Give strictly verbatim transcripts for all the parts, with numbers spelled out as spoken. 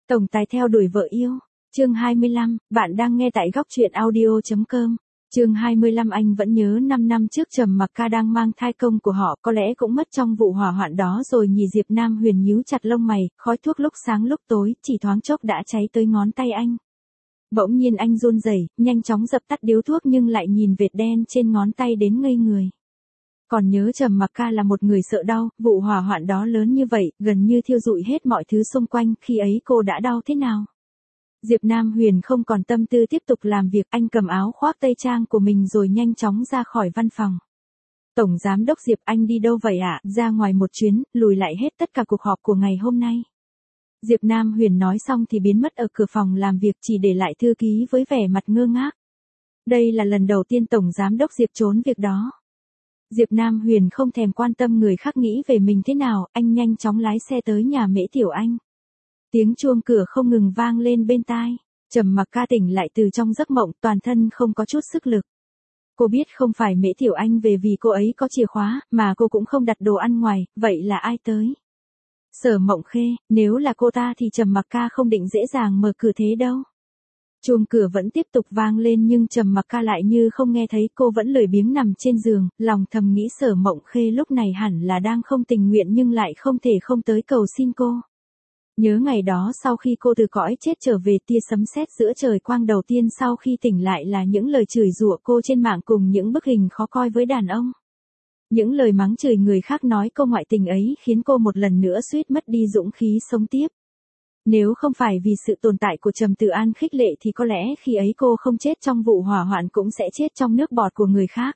Tổng tài theo đuổi vợ yêu. Chương hai mươi lăm, bạn đang nghe tại góc truyện audio chấm com. Chương hai mươi lăm Anh vẫn nhớ năm năm trước Trầm Mặc Ca đang mang thai công của họ có lẽ cũng mất trong vụ hỏa hoạn đó rồi nhỉ. Diệp Nam Huyền nhíu chặt lông mày, khói thuốc lúc sáng lúc tối, chỉ thoáng chốc đã cháy tới ngón tay anh. Bỗng nhiên anh run rẩy, nhanh chóng dập tắt điếu thuốc nhưng lại nhìn vệt đen trên ngón tay đến ngây người. Còn nhớ Trầm Mặc Ca là một người sợ đau, vụ hỏa hoạn đó lớn như vậy, gần như thiêu rụi hết mọi thứ xung quanh, khi ấy cô đã đau thế nào? Diệp Nam Huyền không còn tâm tư tiếp tục làm việc, anh cầm áo khoác tây trang của mình rồi nhanh chóng ra khỏi văn phòng. Tổng giám đốc Diệp, anh đi đâu vậy ạ? À? Ra ngoài một chuyến, lùi lại hết tất cả cuộc họp của ngày hôm nay. Diệp Nam Huyền nói xong thì biến mất ở cửa phòng làm việc, chỉ để lại thư ký với vẻ mặt ngơ ngác. Đây là lần đầu tiên Tổng giám đốc Diệp trốn việc đó. Diệp Nam Huyền không thèm quan tâm người khác nghĩ về mình thế nào, anh nhanh chóng lái xe tới nhà Mễ Tiểu Anh. Tiếng chuông cửa không ngừng vang lên bên tai. Trầm Mặc Ca tỉnh lại từ trong giấc mộng, toàn thân không có chút sức lực. Cô biết không phải Mễ Tiểu Anh về vì cô ấy có chìa khóa, mà cô cũng không đặt đồ ăn ngoài, vậy là ai tới? Sở Mộng Khê, nếu là cô ta thì Trầm Mặc Ca không định dễ dàng mở cửa thế đâu. Chuông cửa vẫn tiếp tục vang lên nhưng Trầm Mặc Ca lại như không nghe thấy, cô vẫn lười biếng nằm trên giường, lòng thầm nghĩ Sở Mộng Khê lúc này hẳn là đang không tình nguyện nhưng lại không thể không tới cầu xin cô. Nhớ ngày đó sau khi cô từ cõi chết trở về, tia sấm sét giữa trời quang đầu tiên sau khi tỉnh lại là những lời chửi rủa cô trên mạng cùng những bức hình khó coi với đàn ông. Những lời mắng chửi người khác nói cô ngoại tình ấy khiến cô một lần nữa suýt mất đi dũng khí sống tiếp. Nếu không phải vì sự tồn tại của Trầm Tử An khích lệ thì có lẽ khi ấy cô không chết trong vụ hỏa hoạn cũng sẽ chết trong nước bọt của người khác.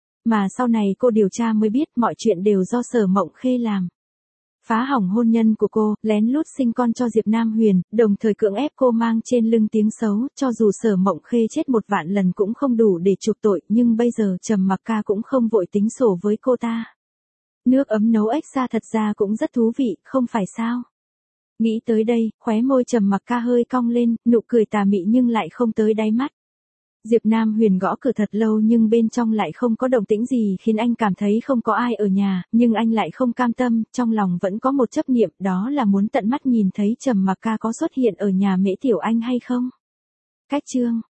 Mà sau này cô điều tra mới biết mọi chuyện đều do Sở Mộng Khê làm. Phá hỏng hôn nhân của cô, lén lút sinh con cho Diệp Nam Huyền, đồng thời cưỡng ép cô mang trên lưng tiếng xấu, cho dù Sở Mộng Khê chết một vạn lần cũng không đủ để chuộc tội, nhưng bây giờ Trầm Mặc Ca cũng không vội tính sổ với cô ta. Nước ấm nấu ếch ra thật ra cũng rất thú vị, không phải sao? Nghĩ tới đây, khóe môi Trầm Mặc Ca hơi cong lên, nụ cười tà mị nhưng lại không tới đáy mắt. Diệp Nam Huyền gõ cửa thật lâu nhưng bên trong lại không có động tĩnh gì khiến anh cảm thấy không có ai ở nhà, nhưng anh lại không cam tâm, trong lòng vẫn có một chấp niệm, đó là muốn tận mắt nhìn thấy Trầm Mặc Ca có xuất hiện ở nhà Mễ Tiểu Anh hay không. Cách chương